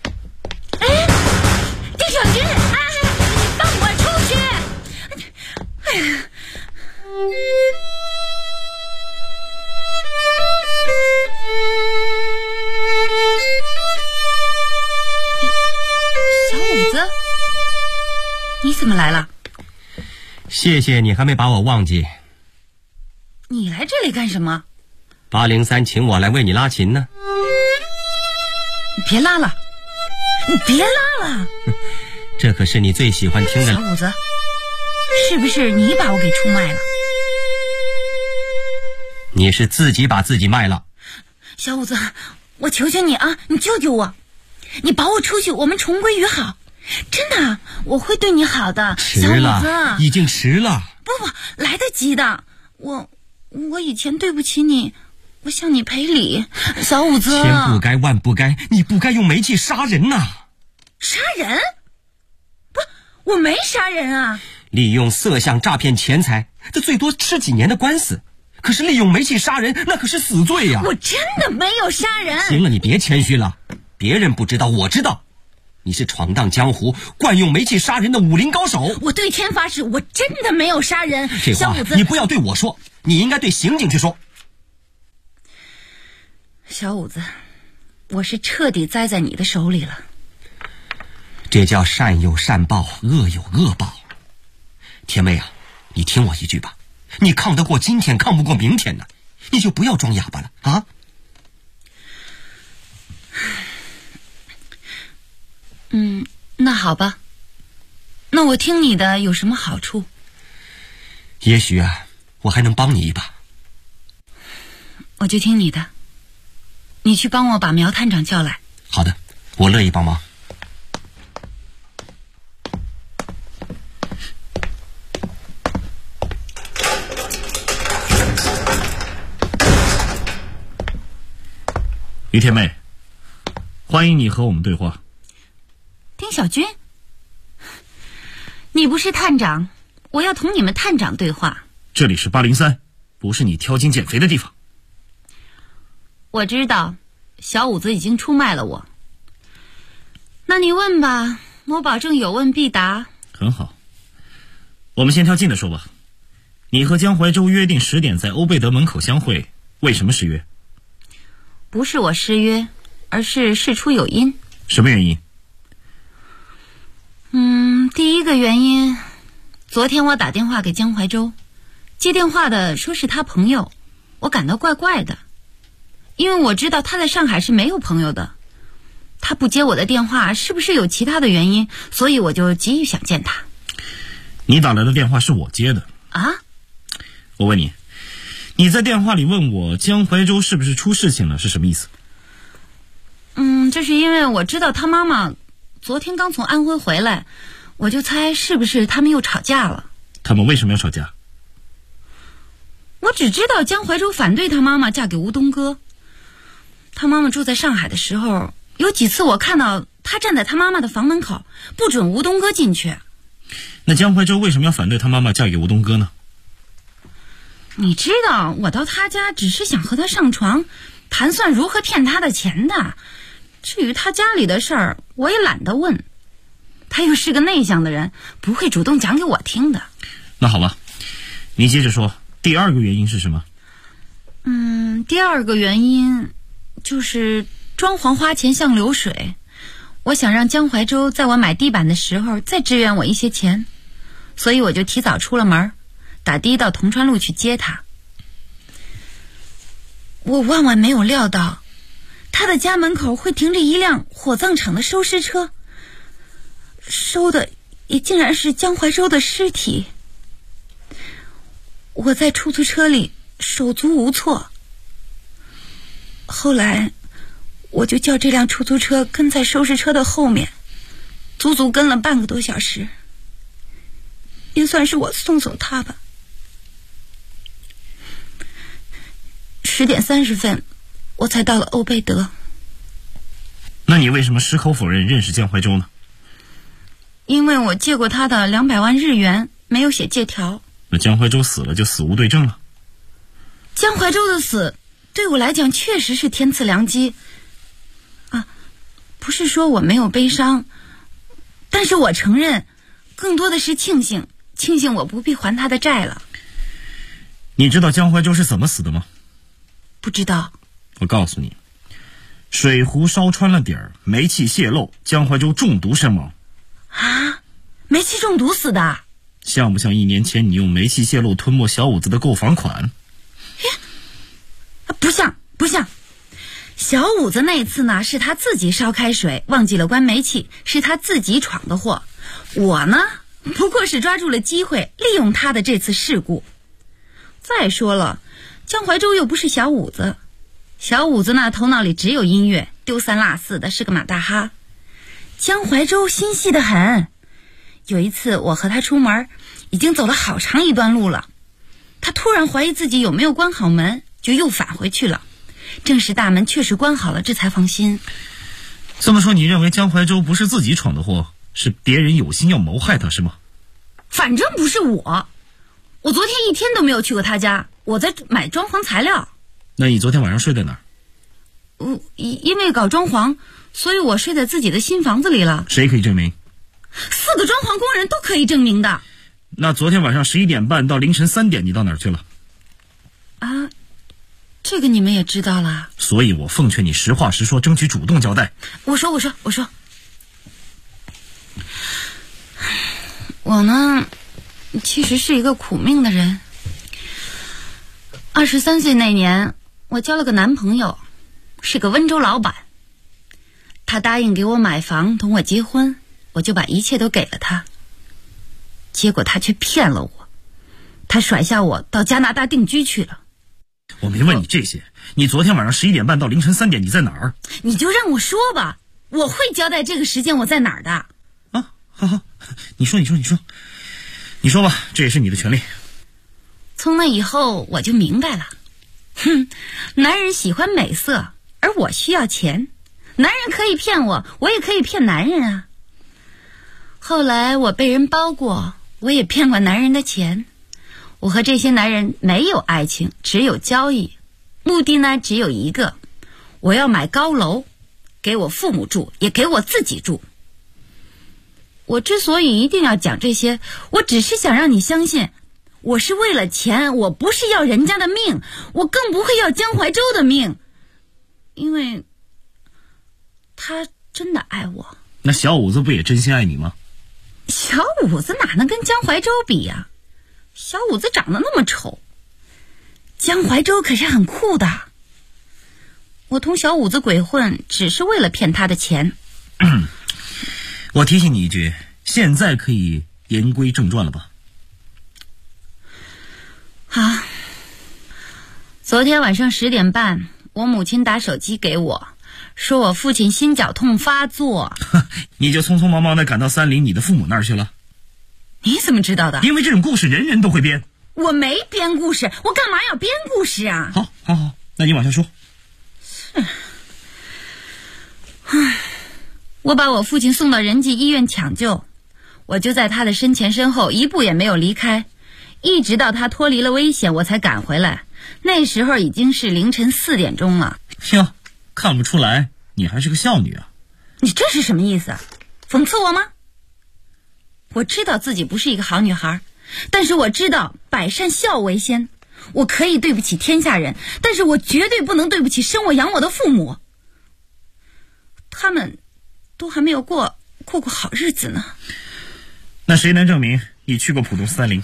丁小军，放我出去！哎呀！小五子，你怎么来了？ 谢谢你还没把我忘记。 你来这里干什么 ？803请我来为你拉琴呢。 你别拉了，你别拉了。 这可是你最喜欢听的。 小五子，是不是你把我给出卖了？ 你是自己把自己卖了。 小五子，我求求你啊，你救救我，你保我出去，我们重归于好。真的，我会对你好的。 迟了，已经迟了。 不，来得及的。我以前对不起你，我向你赔礼。小五子， 千不该万不该，你不该用煤气杀人呐！ 杀人？不，我没杀人啊。 利用色相诈骗钱财，这最多吃几年的官司。可是利用煤气杀人，那可是死罪呀！ 我真的没有杀人。 行了，你别谦虚了，别人不知道，我知道。你是闯荡江湖、惯用煤气杀人的武林高手。 我对天发誓，我真的没有杀人。 这话你不要对我说，你应该对刑警去说。 小五子，我是彻底栽在你的手里了。 这叫善有善报，恶有恶报。甜妹啊，你听我一句吧，你抗得过今天，抗不过明天呢，你就不要装哑巴了啊！ 那好吧，那我听你的有什么好处？ 也许啊，我还能帮你一把。 我就听你的，你去帮我把苗探长叫来。 好的，我乐意帮忙。 于甜妹，欢迎你和我们对话。 丁小军，你不是探长，我要同你们探长对话。 这里是803，不是你挑筋减肥的地方。 我知道小五子已经出卖了我，那你问吧，我保证有问必答。 很好，我们先挑近的说吧。你和江淮州约定10点在欧贝德门口相会，为什么失约？ 不是我失约，而是事出有因。 什么原因？ 第一个原因，昨天我打电话给江淮州，接电话的说是他朋友，我感到怪怪的，因为我知道他在上海是没有朋友的。他不接我的电话，是不是有其他的原因？所以我就急于想见他。 你打来的电话是我接的啊？ 我问你，你在电话里问我江淮州是不是出事情了，是什么意思？ 这是因为我知道他妈妈昨天刚从安徽回来，我就猜是不是他们又吵架了。 他们为什么要吵架？ 我只知道江淮州反对他妈妈嫁给吴东哥。他妈妈住在上海的时候，有几次我看到他站在他妈妈的房门口，不准吴东哥进去。 那江淮州为什么要反对他妈妈嫁给吴东哥呢？ 你知道我到他家只是想和他上床，盘算如何骗他的钱的。至于他家里的事儿，我也懒得问。他又是个内向的人，不会主动讲给我听的。 那好吧，你接着说，第二个原因是什么？ 第二个原因就是装潢花钱像流水。我想让江淮州在我买地板的时候再支援我一些钱，所以我就提早出了门，打的到铜川路去接他。我万万没有料到他的家门口会停着一辆火葬场的收尸车，收的也竟然是江淮州的尸体。我在出租车里手足无措，后来我就叫这辆出租车跟在收尸车的后面，足足跟了半个多小时，也算是我送走他吧。10点30分我才到了欧贝德。 那你为什么矢口否认认识江淮州呢？ 因为我借过他的200万日元，没有写借条。 那江淮州死了就死无对证了？ 江淮州的死对我来讲确实是天赐良机啊，不是说我没有悲伤，但是我承认更多的是庆幸我不必还他的债了。 你知道江淮州是怎么死的吗？ 不知道。 我告诉你，水壶烧穿了底儿，煤气泄漏，江淮州中毒身亡。 啊，煤气中毒死的？ 像不像1年前你用煤气泄漏吞没小五子的购房款？ 不像。小五子那次呢，是他自己烧开水忘记了关煤气，是他自己闯的祸。我呢，不过是抓住了机会，利用他的这次事故。再说了，江淮州又不是小五子，小五子呢头脑里只有音乐，丢三落四的，是个马大哈。江淮州心细得很。有一次我和他出门，已经走了好长一段路了，他突然怀疑自己有没有关好门，就又返回去了。正是大门确实关好了，这才放心。 这么说，你认为江淮州不是自己闯的祸，是别人有心要谋害他，是吗？ 反正不是我昨天一天都没有去过他家，我在买装潢材料。 那你昨天晚上睡在哪儿？ 因为搞装潢，所以我睡在自己的新房子里了。 谁可以证明 ？4个装潢工人都可以证明的。 那昨天晚上11点半到凌晨3点你到哪儿去了？ 啊，这个你们也知道了。 所以我奉劝你实话实说，争取主动交代。 我说，我呢，其实是一个苦命的人。23岁那年，我交了个男朋友，是个温州老板。他答应给我买房，同我结婚，我就把一切都给了他。结果他却骗了我，他甩下我到加拿大定居去了。 我没问你这些，你昨天晚上11点半到凌晨3点你在哪儿？ 你就让我说吧，我会交代这个时间我在哪儿的。 啊，好，你说吧，这也是你的权利。 从那以后我就明白了，男人喜欢美色，而我需要钱。男人可以骗我，我也可以骗男人啊。后来我被人包过，我也骗过男人的钱。我和这些男人没有爱情，只有交易，目的呢只有一个，我要买高楼，给我父母住，也给我自己住。我之所以一定要讲这些，我只是想让你相信，我是为了钱，我不是要人家的命，我更不会要江淮州的命，因为他真的爱我。 那小五子不也真心爱你吗？ 小五子哪能跟江淮州比呀？小五子长得那么丑，江淮州可是很酷的。我同小五子鬼混，只是为了骗他的钱。 我提醒你一句，现在可以言归正传了吧？ 好。昨天晚上10点半，我母亲打手机给我，说我父亲心绞痛发作。 你就匆匆忙忙地赶到3林你的父母那儿去了？ 你怎么知道的？ 因为这种故事人人都会编。 我没编故事，我干嘛要编故事啊？ 好，那你往下说。 我把我父亲送到仁济医院抢救，我就在他的身前身后一步也没有离开，一直到他脱离了危险我才赶回来。那时候已经是凌晨4点钟了。 哟，看不出来你还是个孝女啊。 你这是什么意思？讽刺我吗？我知道自己不是一个好女孩，但是我知道百善孝为先。我可以对不起天下人，但是我绝对不能对不起生我养我的父母。他们都还没有过好日子呢。 那谁能证明你去过浦东3林？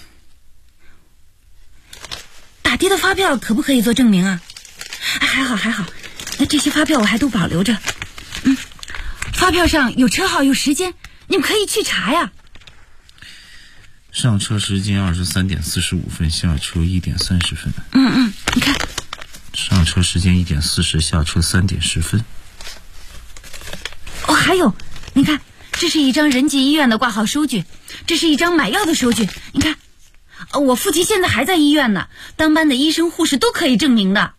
打的发票可不可以做证明啊？还好，那这些发票我还都保留着。发票上有车号有时间，你们可以去查呀。 上车时间23点45分，下车1点30分。 你看， 上车时间1点40，下车3点10分。 还有，你看，这是一张仁济医院的挂号收据，这是一张买药的收据。你看，我父亲现在还在医院呢，当班的医生护士都可以证明的。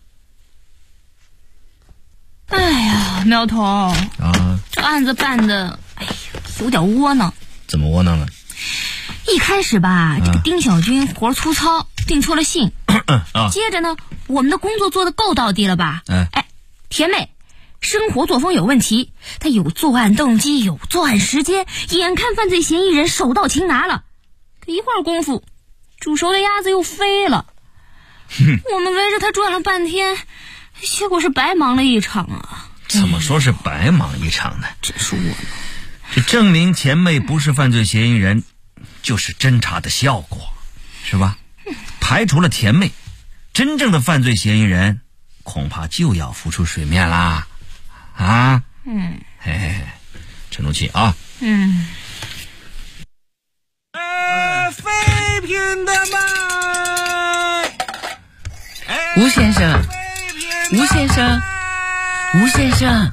哎呀，苗头啊，这案子办的，有点窝囊。 怎么窝囊了？ 一开始吧，这个丁小军活粗糙，订错了信。接着呢，我们的工作做得够到底了吧？甜妹生活作风有问题，她有作案动机，有作案时间，眼看犯罪嫌疑人手到擒拿了，可一会儿功夫，煮熟的鸭子又飞了。我们围着他转了半天，结果是白忙了一场啊！ 怎么说是白忙一场呢？ 真是我， 这证明前妹不是犯罪嫌疑人，就是侦查的效果，是吧？排除了甜妹，真正的犯罪嫌疑人恐怕就要浮出水面啦！沉住气啊！ 废品的卖。 吴先生，吴先生，吴先生。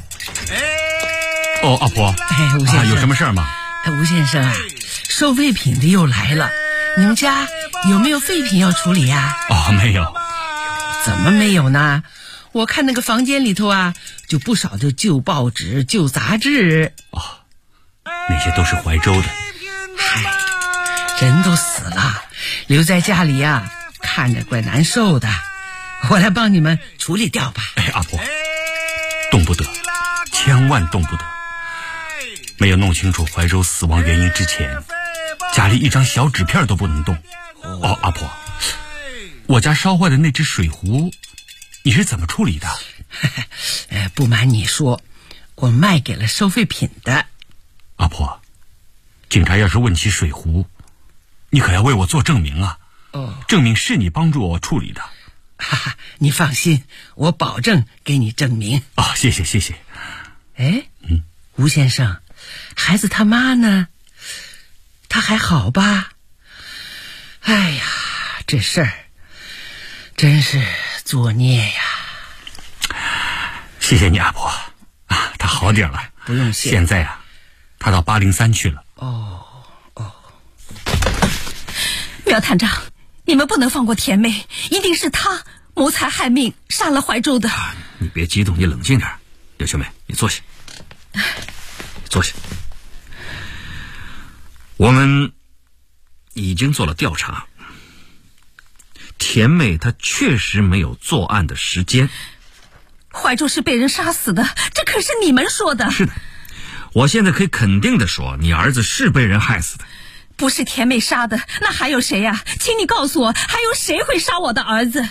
哦，阿婆， 吴先生， 有什么事儿吗？ 吴先生啊，收废品的又来了，你们家有没有废品要处理呀？ 没有。 怎么没有呢？我看那个房间里头啊，就不少的旧报纸、旧杂志。 那些都是怀州的。 人都死了，留在家里呀，看着怪难受的。我来帮你们处理掉吧。 哎，阿婆，动不得，千万动不得。没有弄清楚怀州死亡原因之前，家里一张小纸片都不能动。哦，阿婆，我家烧坏的那只水壶，你是怎么处理的？ 不瞒你说，我卖给了收废品的。 阿婆，警察要是问起水壶，你可要为我做证明啊！证明是你帮助我处理的。 哈哈，你放心，我保证给你证明。 谢谢谢谢。 哎，吴先生，孩子他妈呢？他还好吧？哎呀，这事儿真是作孽呀！ 谢谢你，阿婆。他好点了， 不用谢。 现在他到803去了。 苗探长，你们不能放过田妹，一定是她谋财害命，杀了怀州的。 你别激动，你冷静点。刘秀梅，你坐下，坐下。我们已经做了调查，田妹她确实没有作案的时间。 怀州是被人杀死的，这可是你们说的。 是的，我现在可以肯定的说，你儿子是被人害死的。 不是田妹杀的，那还有谁呀？请你告诉我，还有谁会杀我的儿子？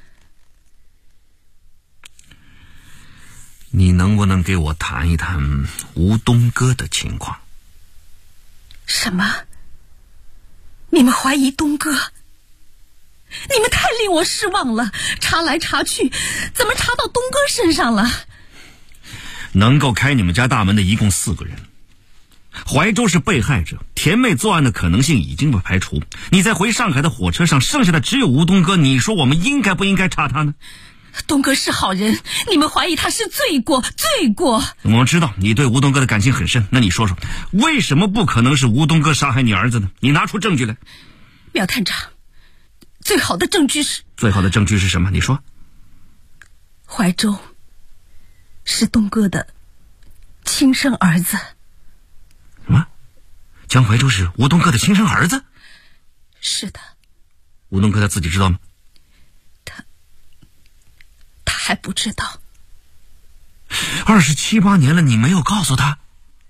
你能不能给我谈一谈吴东哥的情况？ 什么？你们怀疑东哥？你们太令我失望了，查来查去，怎么查到东哥身上了？ 能够开你们家大门的一共4个人，怀州是被害者，田妹作案的可能性已经被排除。你在回上海的火车上，剩下的只有吴东哥，你说我们应该不应该查他呢？ 东哥是好人，你们怀疑他是罪过。 我们知道你对吴东哥的感情很深，那你说说，为什么不可能是吴东哥杀害你儿子呢？你拿出证据来。 苗探长，最好的证据是什么？你说。 怀州是东哥的亲生儿子。 什么？江怀州是吴东哥的亲生儿子？ 是的。 吴东哥他自己知道吗？ 他还不知道。 27、8年了，你没有告诉他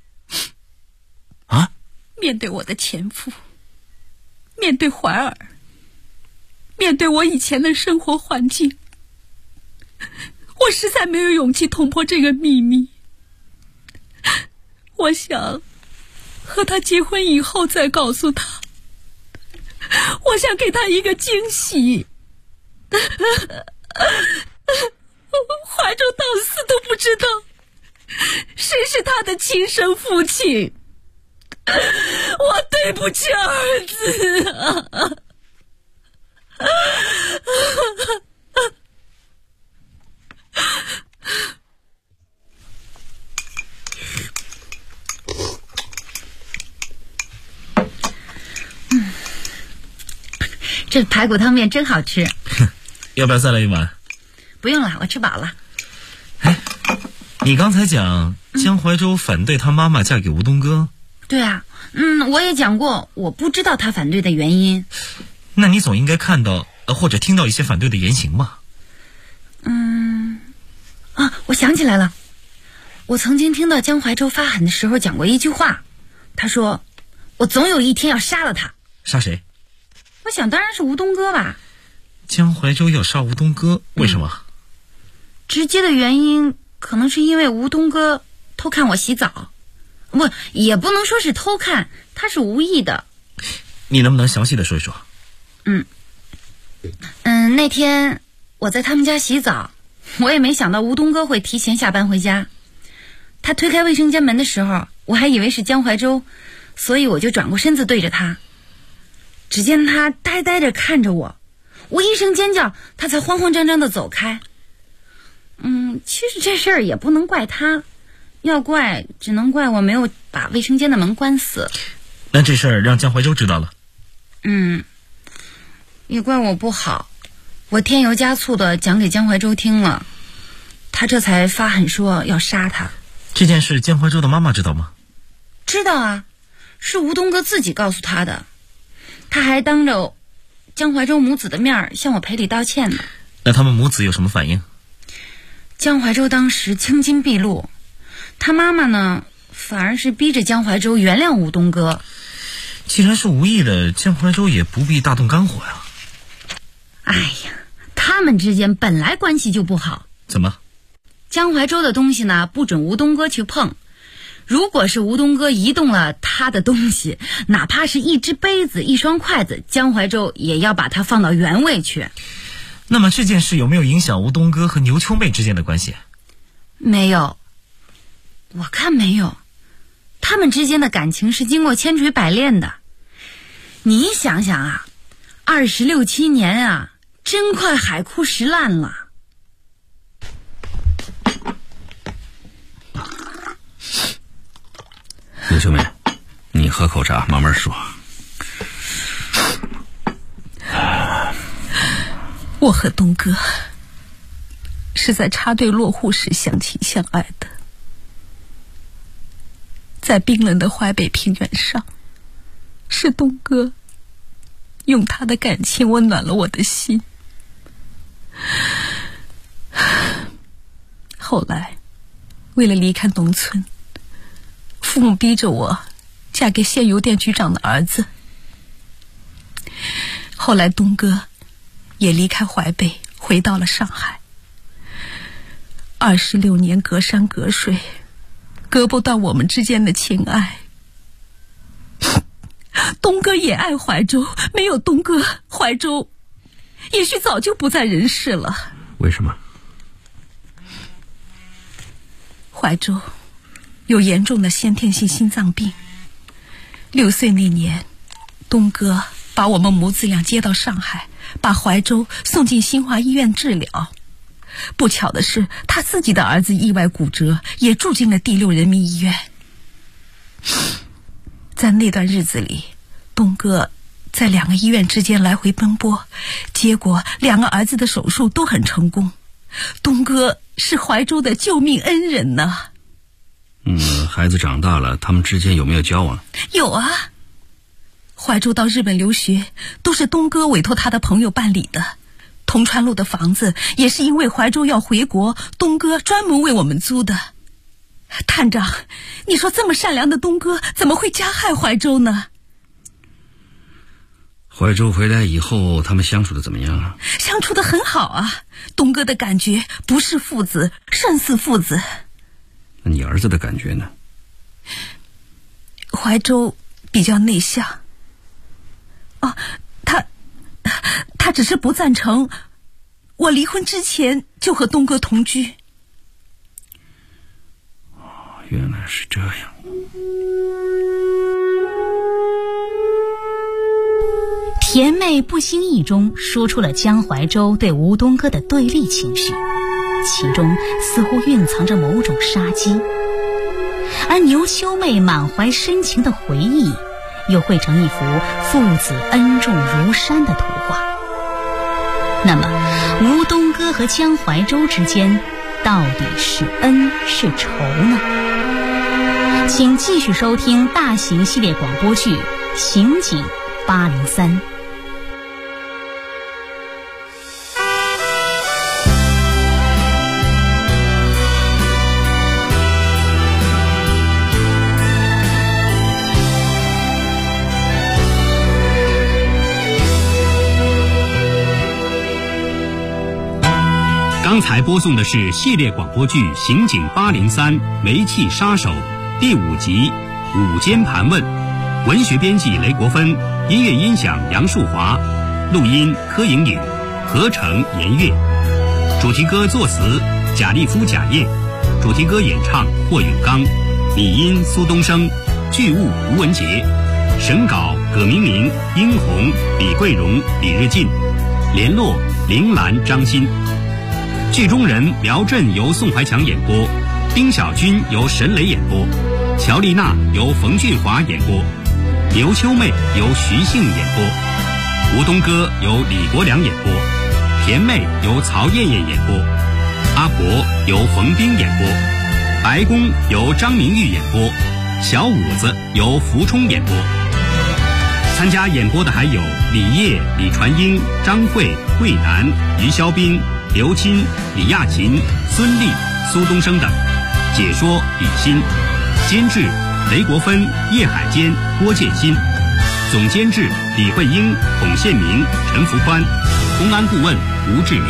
啊？ 面对我的前夫，面对怀儿，面对我以前的生活环境，我实在没有勇气捅破这个秘密。我想和他结婚以后再告诉他，我想给他一个惊喜。怀州到死都不知道谁是他的亲生父亲，我对不起儿子啊！ 这排骨汤面真好吃。 要不要再来一碗？ 不用了，我吃饱了。 你刚才讲江怀州反对他妈妈嫁给吴东哥。 对啊，我也讲过，我不知道他反对的原因。 那你总应该看到或者听到一些反对的言行吧？ 我想起来了，我曾经听到江怀州发狠的时候讲过一句话，他说我总有一天要杀了他。 杀谁？ 我想当然是吴东哥吧。 江怀州要杀吴东哥，为什么？ 直接的原因可能是因为吴东哥偷看我洗澡，不，也不能说是偷看，他是无意的。 你能不能详细的说一说？ 那天我在他们家洗澡，我也没想到吴东哥会提前下班回家。他推开卫生间门的时候，我还以为是江怀州，所以我就转过身子对着他。只见他呆呆着看着我，我一声尖叫，他才慌慌张张的走开。其实这事儿也不能怪他，要怪只能怪我没有把卫生间的门关死。 那这事儿让江怀州知道了？ 也怪我不好，我添油加醋的讲给江怀州听了，他这才发狠说要杀他。 这件事江怀州的妈妈知道吗？ 知道啊，是吴东哥自己告诉他的。 他还当着江怀州母子的面向我赔礼道歉呢。 那他们母子有什么反应？ 江怀州当时青筋毕露，他妈妈呢反而是逼着江怀州原谅吴东哥。 既然是无意的，江怀州也不必大动肝火呀。 哎呀，他们之间本来关系就不好。 怎么？ 江怀州的东西呢，不准吴东哥去碰。如果是吴东哥移动了他的东西，哪怕是一只杯子、一双筷子，江怀州也要把它放到原位去。 那么这件事有没有影响吴东哥和牛秋妹之间的关系？ 没有，我看没有。他们之间的感情是经过千锤百炼的。你想想啊，26、7年啊，真快海枯石烂了。 牛秋妹，你喝口茶，慢慢说。 我和东哥是在插队落户时相亲相爱的，在冰冷的淮北平原上，是东哥用他的感情温暖了我的心。后来为了离开农村，父母逼着我嫁给县邮电局长的儿子。后来东哥也离开淮北回到了上海。26年隔山隔水，隔不断我们之间的情爱。东哥也爱怀州，没有东哥，怀州也许早就不在人世了。 为什么？ 怀州有严重的先天性心脏病。6岁那年，东哥把我们母子俩接到上海，把怀州送进新华医院治疗。不巧的是，他自己的儿子意外骨折，也住进了第6人民医院。在那段日子里，东哥在2个医院之间来回奔波，结果2个儿子的手术都很成功。东哥是怀州的救命恩人呢。 孩子长大了，他们之间有没有交往？ 有啊，怀州到日本留学都是东哥委托他的朋友办理的。铜川路的房子也是因为怀州要回国，东哥专门为我们租的。探长，你说这么善良的东哥怎么会加害怀州呢？ 怀州回来以后，他们相处的怎么样啊？ 相处的很好啊，东哥的感觉不是父子，胜似父子。 那你儿子的感觉呢？ 怀州比较内向。他只是不赞成我离婚之前就和东哥同居。 原来是这样。 甜妹不经意中说出了江怀州对吴东哥的对立情绪，其中似乎蕴藏着某种杀机。而牛秋妹满怀深情的回忆，又绘成一幅父子恩重如山的图画。那么吴东哥和江怀州之间到底是恩是仇呢？请继续收听大型系列广播剧《刑警803》。 刚才播送的是系列广播剧《刑警803煤气杀手》第5集《午间盘问》，文学编辑雷国芬，音乐音响杨树华，录音柯莹莹，合成严月，主题歌作词贾立夫、贾燕，主题歌演唱霍永刚，拟音苏东升，剧务吴文杰，审稿葛明明、殷红、李桂荣、李日进，联络铃兰、张欣。剧中人苗震由宋怀强演播，丁小军由沈磊演播，乔丽娜由冯俊华演播，牛秋妹由徐杏演播，吴东哥由李国良演播，甜妹由曹艳艳演播，阿婆由冯冰演播，白宫由张明玉演播，小五子由福冲演播。 参加演播的还有李烨、李传英、张慧、慧楠、于肖斌、刘钦、李亚琴、孙俪、苏东升等。解说李欣，监制雷国芬、叶海坚、郭建新，总监制李慧英、孔宪明、陈福宽，公安顾问吴志明。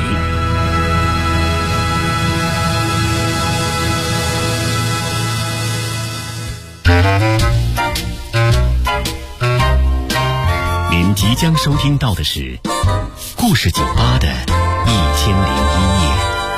您即将收听到的是故事酒吧的1001夜。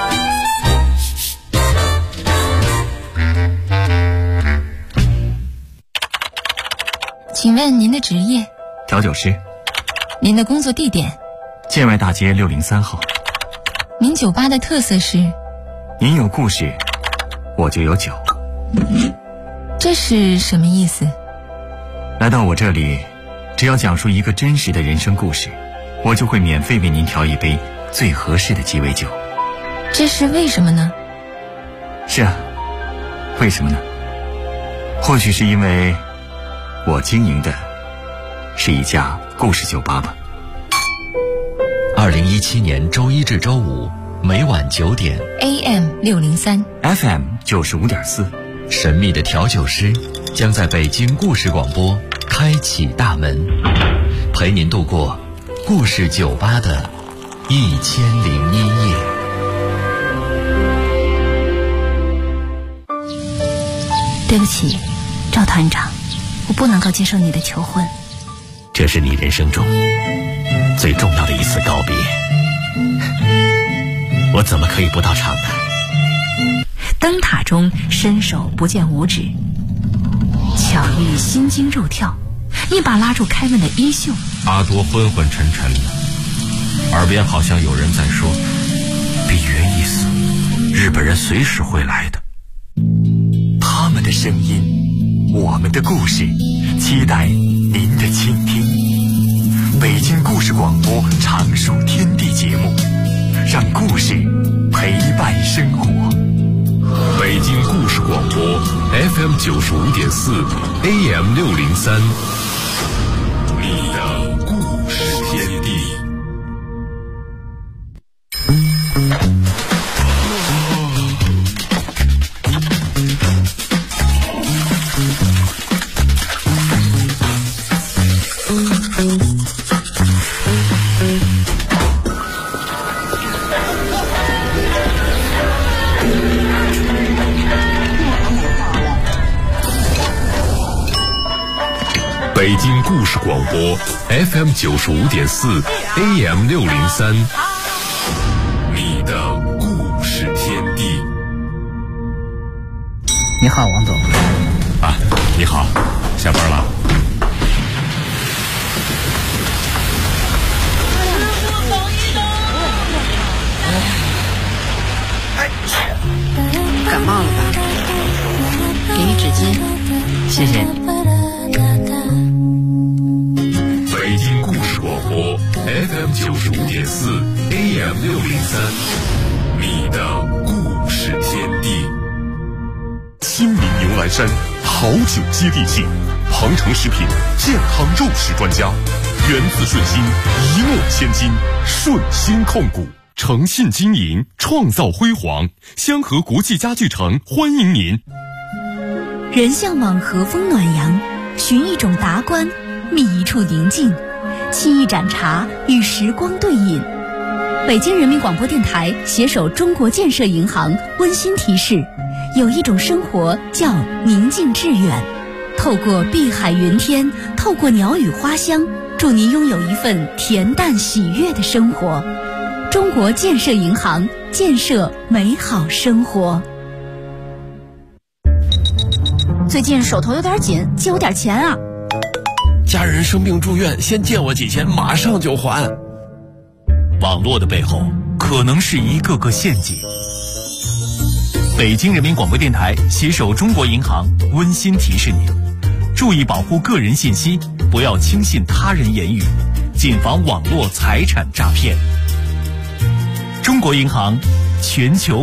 请问您的职业？ 调酒师。 您的工作地点？ 建外大街603号。 您酒吧的特色是？ 您有故事，我就有酒。 这是什么意思？ 来到我这里，只要讲述一个真实的人生故事，我就会免费为您调一杯最合适的鸡尾酒。 这是为什么呢？ 是啊，为什么呢？或许是因为我经营的是一家故事酒吧吧。 2017年周一至周五每晚9点 AM 603 FM 95.4， 神秘的调酒师将在北京故事广播开启大门，陪您度过故事酒吧的1001夜。 对不起，赵团长，我不能够接受你的求婚。 这是你人生中最重要的一次告别，我怎么可以不到场呢？ 灯塔中伸手不见五指，巧遇心惊肉跳，一把拉住凯文的衣袖。 阿多昏昏沉沉的，耳边好像有人在说：“比约一死，日本人随时会来的。” 他们的声音，我们的故事，期待您的倾听。北京故事广播常数天地节目，让故事陪伴生活。 北京故事广播 FM 95.4 AM 603，你的故事天地。北京故事广播 FM 95.4 AM 603，你的故事天地。 你好，王总。 啊，你好，下班了。 感冒了吧？给你纸巾， 谢谢。 北京故事广播 FM 95.4 AM 603，你的故事天地。 亲民牛栏山好酒接地气，鹏程食品健康肉食专家，源自顺心，一诺千金，顺心控股，诚信经营，创造辉煌。香河国际家具城欢迎您。 人向往和风暖阳，寻一种达观，觅一处宁静，沏一盏茶，与时光对饮。北京人民广播电台携手中国建设银行温馨提示：有一种生活叫宁静致远。透过碧海云天，透过鸟语花香，祝您拥有一份恬淡喜悦的生活。中国建设银行，建设美好生活。最近手头有点紧，借我点钱啊！ 家人生病住院，先借我几千，马上就还。 网络的背后可能是一个个陷阱。北京人民广播电台携手中国银行温馨提示您：注意保护个人信息，不要轻信他人言语，谨防网络财产诈骗。中国银行全球